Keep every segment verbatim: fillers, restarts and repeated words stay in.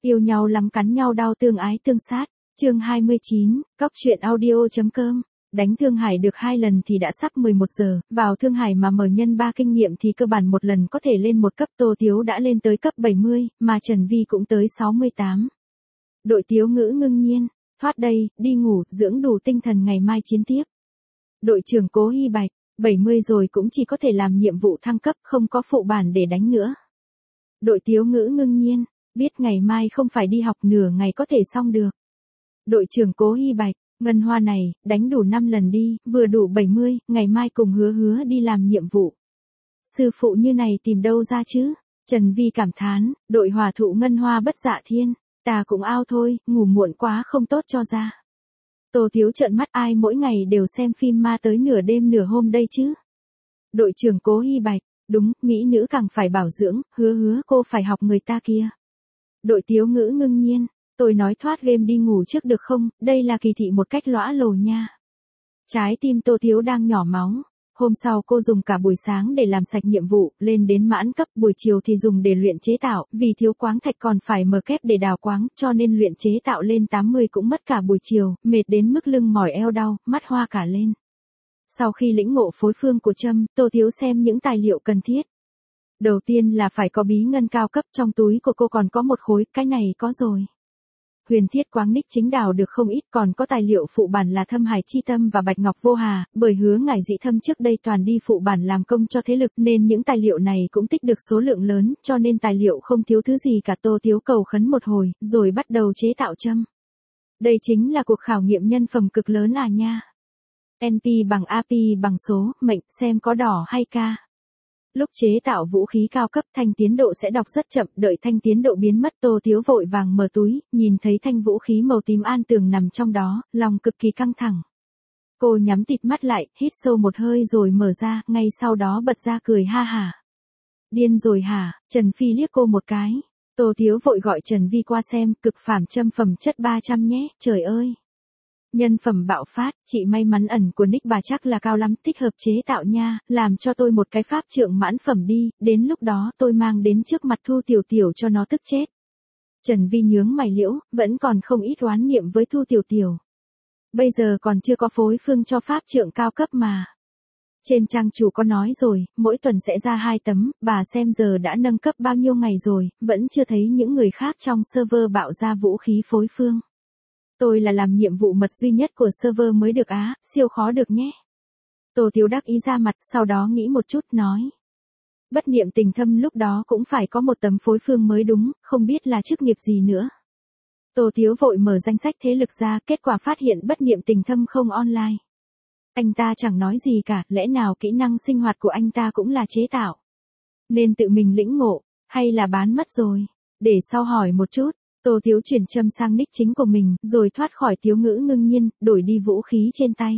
Yêu nhau lắm cắn nhau đau tương ái tương sát. Chương hai mươi chín, Cóc truyện audio.com. Đánh Thương Hải được hai lần thì đã sắp mười một giờ, vào Thương Hải mà mở nhân ba kinh nghiệm thì cơ bản một lần có thể lên một cấp. Tô Tiếu đã lên tới cấp bảy mươi, mà Trần Vi cũng tới sáu mươi tám. Đội Tiếu Ngữ ngưng nhiên, thoát đây, đi ngủ, dưỡng đủ tinh thần ngày mai chiến tiếp. Đội trưởng Cố Hy Bạch, bảy mươi rồi cũng chỉ có thể làm nhiệm vụ thăng cấp, không có phụ bản để đánh nữa. Đội Tiếu Ngữ ngưng nhiên, biết ngày mai không phải đi học nửa ngày có thể xong được. Đội trưởng Cố Hy Bạch, Ngân Hoa này, đánh đủ năm lần đi, vừa đủ bảy mươi, ngày mai cùng hứa hứa đi làm nhiệm vụ. Sư phụ như này tìm đâu ra chứ? Trần Vi cảm thán, đội hòa thụ Ngân Hoa bất dạ thiên, ta cũng ao thôi, ngủ muộn quá không tốt cho da. Tô Tiếu trợn mắt, ai mỗi ngày đều xem phim ma tới nửa đêm nửa hôm đây chứ? Đội trưởng Cố Hy Bạch, đúng, mỹ nữ càng phải bảo dưỡng, hứa hứa cô phải học người ta kia. Đội Tiếu Ngữ ngưng nhiên, tôi nói thoát game đi ngủ trước được không, đây là kỳ thị một cách lõa lồ nha. Trái tim Tô Tiếu đang nhỏ máu. Hôm sau cô dùng cả buổi sáng để làm sạch nhiệm vụ, lên đến mãn cấp, buổi chiều thì dùng để luyện chế tạo, vì thiếu quáng thạch còn phải mở kép để đào quáng, cho nên luyện chế tạo lên tám mươi cũng mất cả buổi chiều, mệt đến mức lưng mỏi eo đau, mắt hoa cả lên. Sau khi lĩnh ngộ phối phương của Trâm, Tô Tiếu xem những tài liệu cần thiết. Đầu tiên là phải có bí ngân cao cấp, trong túi của cô còn có một khối, cái này có rồi. Huyền thiết quáng nick chính đào được không ít, còn có tài liệu phụ bản là Thâm Hải Chi Tâm và Bạch Ngọc Vô Hà, bởi Hứa Ngải Dị Thâm trước đây toàn đi phụ bản làm công cho thế lực nên những tài liệu này cũng tích được số lượng lớn, cho nên tài liệu không thiếu thứ gì cả. Tô Tiếu cầu khấn một hồi, rồi bắt đầu chế tạo châm. Đây chính là cuộc khảo nghiệm nhân phẩm cực lớn à nha. en pê bằng a pê bằng số, mệnh, xem có đỏ hay ca. Lúc chế tạo vũ khí cao cấp, thanh tiến độ sẽ đọc rất chậm, đợi thanh tiến độ biến mất, Tô Tiếu vội vàng mở túi, nhìn thấy thanh vũ khí màu tím an tường nằm trong đó, lòng cực kỳ căng thẳng. Cô nhắm tịt mắt lại, hít sâu một hơi rồi mở ra, ngay sau đó bật ra cười ha hả. Điên rồi hả? Trần Phi liếc cô một cái. Tô Tiếu vội gọi Trần Vi qua xem, cực phàm châm phẩm chất ba trăm nhé, trời ơi. Nhân phẩm bạo phát, chị may mắn ẩn của nick bà chắc là cao lắm, thích hợp chế tạo nha, làm cho tôi một cái pháp trượng mãn phẩm đi, đến lúc đó tôi mang đến trước mặt Thu Tiểu Tiểu cho nó tức chết. Trần Vi nhướng mày liễu, vẫn còn không ít oán niệm với Thu Tiểu Tiểu. Bây giờ còn chưa có phối phương cho pháp trượng cao cấp mà. Trên trang chủ có nói rồi, mỗi tuần sẽ ra hai tấm, bà xem giờ đã nâng cấp bao nhiêu ngày rồi, vẫn chưa thấy những người khác trong server bạo ra vũ khí phối phương. Tôi là làm nhiệm vụ mật duy nhất của server mới được á, siêu khó được nhé. Tô Tiếu đắc ý ra mặt, sau đó nghĩ một chút, nói. Bất niệm tình thâm lúc đó cũng phải có một tấm phối phương mới đúng, không biết là chức nghiệp gì nữa. Tô Tiếu vội mở danh sách thế lực ra, kết quả phát hiện bất niệm tình thâm không online. Anh ta chẳng nói gì cả, lẽ nào kỹ năng sinh hoạt của anh ta cũng là chế tạo. Nên tự mình lĩnh ngộ, hay là bán mất rồi. Để sau hỏi một chút. Tô Tiếu chuyển châm sang nick chính của mình, rồi thoát khỏi Tiếu Ngữ ngưng nhiên, đổi đi vũ khí trên tay.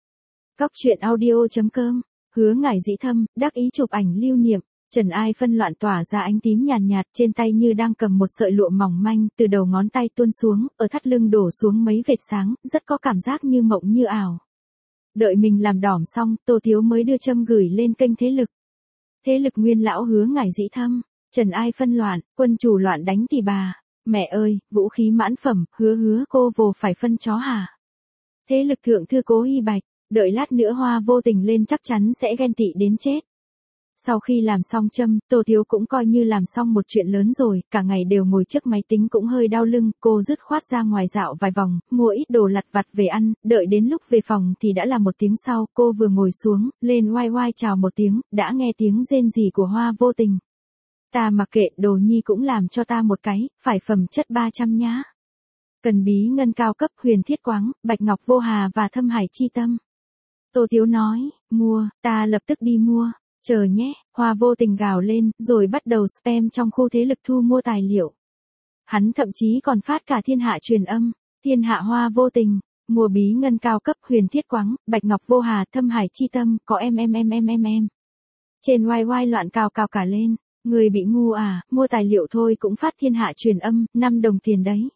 Cóc truyện audio.com, Hứa Ngải Dị Thâm, đắc ý chụp ảnh lưu niệm, trần ai phân loạn tỏa ra ánh tím nhàn nhạt, nhạt, trên tay như đang cầm một sợi lụa mỏng manh, từ đầu ngón tay tuôn xuống, ở thắt lưng đổ xuống mấy vệt sáng, rất có cảm giác như mộng như ảo. Đợi mình làm đỏm xong, Tô Tiếu mới đưa châm gửi lên kênh thế lực. Thế lực nguyên lão Hứa Ngải Dị Thâm, trần ai phân loạn, quân chủ loạn đánh thì bà. Mẹ ơi, vũ khí mãn phẩm, hứa hứa cô vồ phải phân chó hả? Thế lực thượng thư Cố Hy Bạch, đợi lát nữa Hoa Vô Tình lên chắc chắn sẽ ghen tị đến chết. Sau khi làm xong châm, Tô Tiếu cũng coi như làm xong một chuyện lớn rồi, cả ngày đều ngồi trước máy tính cũng hơi đau lưng, cô dứt khoát ra ngoài dạo vài vòng, mua ít đồ lặt vặt về ăn, đợi đến lúc về phòng thì đã là một tiếng sau, cô vừa ngồi xuống, lên oai oai chào một tiếng, đã nghe tiếng rên rỉ của Hoa Vô Tình. Ta mặc kệ, đồ nhi cũng làm cho ta một cái, phải phẩm chất ba trăm nhá. Cần bí ngân cao cấp, huyền thiết quáng, Bạch Ngọc Vô Hà và Thâm Hải Chi Tâm. Tô Tiếu nói, mua, ta lập tức đi mua, chờ nhé, Hoa Vô Tình gào lên, rồi bắt đầu spam trong khu thế lực thu mua tài liệu. Hắn thậm chí còn phát cả thiên hạ truyền âm, thiên hạ Hoa Vô Tình, mua bí ngân cao cấp, huyền thiết quáng, Bạch Ngọc Vô Hà, Thâm Hải Chi Tâm, có em em em em em em. Trên oai oai loạn cào cào cả lên. Người bị ngu à, mua tài liệu thôi cũng phát thiên hạ truyền âm, năm đồng tiền đấy.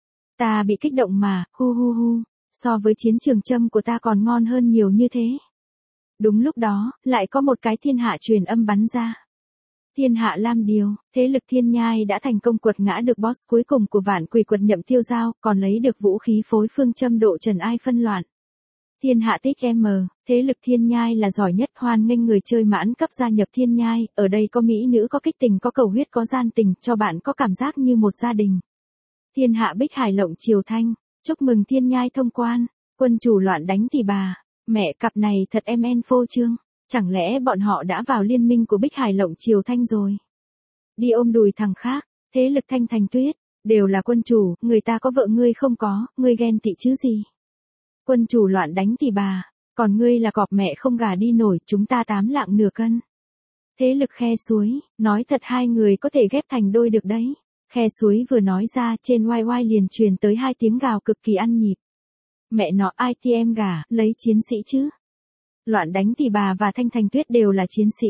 Ta bị kích động mà, hu hu hu, so với chiến trường châm của ta còn ngon hơn nhiều như thế. Đúng lúc đó, lại có một cái thiên hạ truyền âm bắn ra. Thiên hạ Lam Điều, thế lực Thiên Nhai đã thành công quật ngã được boss cuối cùng của Vạn Quỷ Quật Nhậm Tiêu Giao, còn lấy được vũ khí phối phương châm độ trần ai phân loạn. Thiên hạ tích M, thế lực Thiên Nhai là giỏi nhất, hoan nghênh người chơi mãn cấp gia nhập Thiên Nhai, ở đây có mỹ nữ, có kích tình, có cầu huyết, có gian tình, cho bạn có cảm giác như một gia đình. Thiên hạ Bích Hải Lộng Triều Thanh, chúc mừng Thiên Nhai thông quan, quân chủ loạn đánh tỷ bà, mẹ cặp này thật em en phô trương, chẳng lẽ bọn họ đã vào liên minh của Bích Hải Lộng Triều Thanh rồi? Đi ôm đùi thằng khác, thế lực Thanh Thành Tuyết, đều là quân chủ, người ta có vợ ngươi không có, ngươi ghen tị chứ gì? Quân chủ loạn đánh tỷ bà, còn ngươi là cọp mẹ không gà đi nổi, chúng ta tám lạng nửa cân. Thế lực Khe Suối, nói thật hai người có thể ghép thành đôi được đấy. Khe Suối vừa nói ra, trên oai oai liền truyền tới hai tiếng gào cực kỳ ăn nhịp. Mẹ nó ai ti em gà, lấy chiến sĩ chứ. Loạn đánh tỷ bà và Thanh Thành Tuyết đều là chiến sĩ.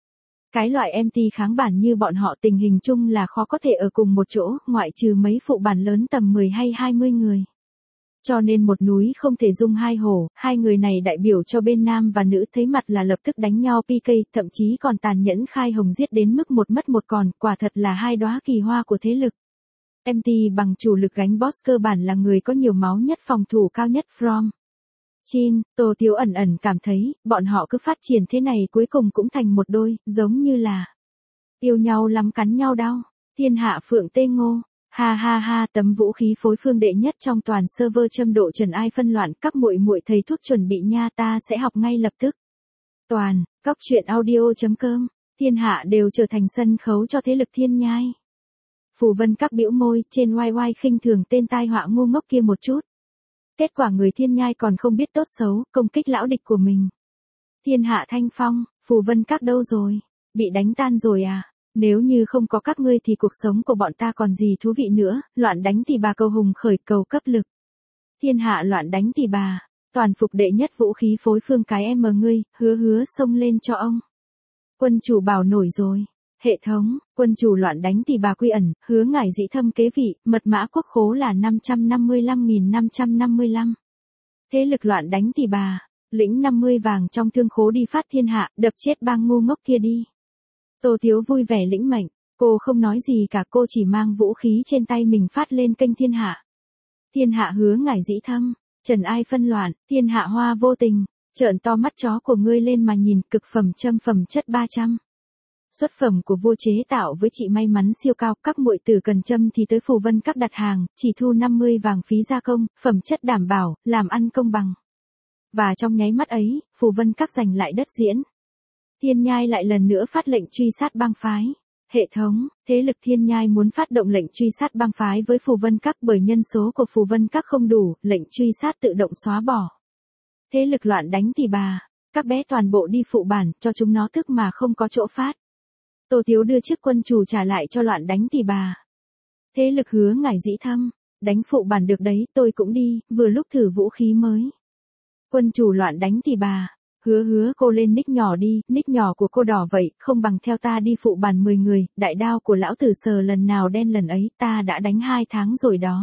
Cái loại em tê kháng bản như bọn họ tình hình chung là khó có thể ở cùng một chỗ, ngoại trừ mấy phụ bản lớn tầm mười hay hai mươi người. Cho nên một núi không thể dung hai hổ, hai người này đại biểu cho bên nam và nữ thấy mặt là lập tức đánh nhau pê ca, thậm chí còn tàn nhẫn khai hồng giết đến mức một mất một còn, quả thật là hai đóa kỳ hoa của thế lực. em tê bằng chủ lực gánh boss cơ bản là người có nhiều máu nhất, phòng thủ cao nhất from. Chin, Tô Tiếu ẩn ẩn cảm thấy, bọn họ cứ phát triển thế này cuối cùng cũng thành một đôi, giống như là yêu nhau lắm cắn nhau đau. Thiên hạ Phượng Tê Ngô. Ha ha ha, tấm vũ khí phối phương đệ nhất trong toàn server châm độ trần ai phân loạn, các muội muội thầy thuốc chuẩn bị nha, ta sẽ học ngay lập tức. Toàn, cóc truyện audio.com, thiên hạ đều trở thành sân khấu cho thế lực Thiên Nhai. Phù Vân các bĩu môi, trên oai oai khinh thường tên tai họa ngu ngốc kia một chút. Kết quả người Thiên Nhai còn không biết tốt xấu, công kích lão địch của mình. Thiên hạ Thanh Phong, Phù Vân các đâu rồi? Bị đánh tan rồi à? Nếu như không có các ngươi thì cuộc sống của bọn ta còn gì thú vị nữa, loạn đánh tỷ bà cầu hùng khởi cầu cấp lực. Thiên hạ loạn đánh tỷ bà, toàn phục đệ nhất vũ khí phối phương cái em ngươi, hứa hứa xông lên cho ông. Quân chủ bảo nổi rồi. Hệ thống, quân chủ loạn đánh tỷ bà quy ẩn, hứa ngải dĩ thâm kế vị, mật mã quốc khố là năm trăm năm mươi lăm nghìn năm trăm năm mươi lăm. Thế lực loạn đánh tỷ bà, lĩnh năm mươi vàng trong thương khố đi phát thiên hạ, đập chết bang ngu ngốc kia đi. Tô Tiếu vui vẻ lĩnh mệnh, cô không nói gì cả, cô chỉ mang vũ khí trên tay mình phát lên kênh thiên hạ. Thiên hạ hứa ngải dĩ thâm, trần ai phân loạn, thiên hạ hoa vô tình, trợn to mắt chó của ngươi lên mà nhìn, cực phẩm châm phẩm chất ba trăm. Xuất phẩm của vua chế tạo với chị may mắn siêu cao, các muội tử cần châm thì tới Phù Vân các đặt hàng, chỉ thu năm mươi vàng phí gia công, phẩm chất đảm bảo, làm ăn công bằng. Và trong nháy mắt ấy, Phù Vân các giành lại đất diễn. Thiên Nhai lại lần nữa phát lệnh truy sát bang phái. Hệ thống, thế lực Thiên Nhai muốn phát động lệnh truy sát bang phái với Phù Vân các bởi nhân số của Phù Vân các không đủ, lệnh truy sát tự động xóa bỏ. Thế lực loạn đánh tỷ bà, các bé toàn bộ đi phụ bản, cho chúng nó tức mà không có chỗ phát. Tô Tiếu đưa chiếc quân chủ trả lại cho loạn đánh tỷ bà. Thế lực hứa ngải dĩ thâm, đánh phụ bản được đấy, tôi cũng đi, vừa lúc thử vũ khí mới. Quân chủ loạn đánh tỷ bà. Hứa hứa cô lên nick nhỏ đi, nick nhỏ của cô đỏ vậy, không bằng theo ta đi phụ bàn mười người, đại đao của lão tử sờ lần nào đen lần ấy, ta đã đánh hai tháng rồi đó.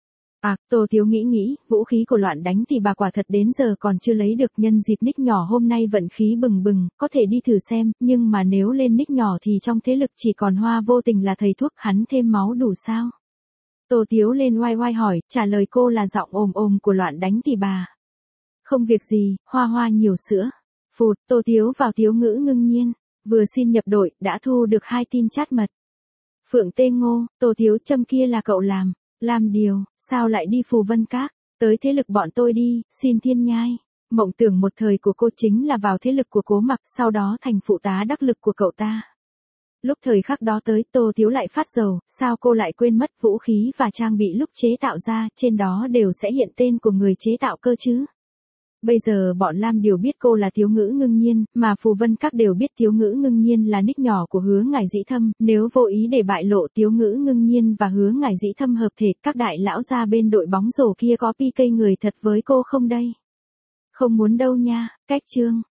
À, Tô Tiếu nghĩ nghĩ, vũ khí của loạn đánh thì bà quả thật đến giờ còn chưa lấy được, nhân dịp nick nhỏ hôm nay vận khí bừng bừng, có thể đi thử xem, nhưng mà nếu lên nick nhỏ thì trong thế lực chỉ còn hoa vô tình là thầy thuốc, hắn thêm máu đủ sao? Tô Tiếu lên oai oai hỏi, trả lời cô là giọng ồm ồm của loạn đánh tỷ bà. Không việc gì, hoa hoa nhiều sữa. Phụt, Tô Tiếu vào Tiếu ngữ ngưng nhiên, vừa xin nhập đội, đã thu được hai tin chat mật. Phượng Tê Ngô, Tô Tiếu châm kia là cậu làm, làm điều, sao lại đi Phù Vân các, tới thế lực bọn tôi đi, xin Thiên Nhai. Mộng tưởng một thời của cô chính là vào thế lực của Cố Mặc, sau đó thành phụ tá đắc lực của cậu ta. Lúc thời khắc đó tới, Tô Tiếu lại phát dầu, sao cô lại quên mất vũ khí và trang bị lúc chế tạo ra, trên đó đều sẽ hiện tên của người chế tạo cơ chứ. Bây giờ bọn Lam đều biết cô là Tiếu ngữ ngưng nhiên, mà Phù Vân các đều biết Tiếu ngữ ngưng nhiên là nick nhỏ của hứa ngải dĩ thâm, nếu vô ý để bại lộ Tiếu ngữ ngưng nhiên và hứa ngải dĩ thâm hợp thể, các đại lão gia bên đội bóng rổ kia có pê ca người thật với cô không đây? Không muốn đâu nha, cách chương.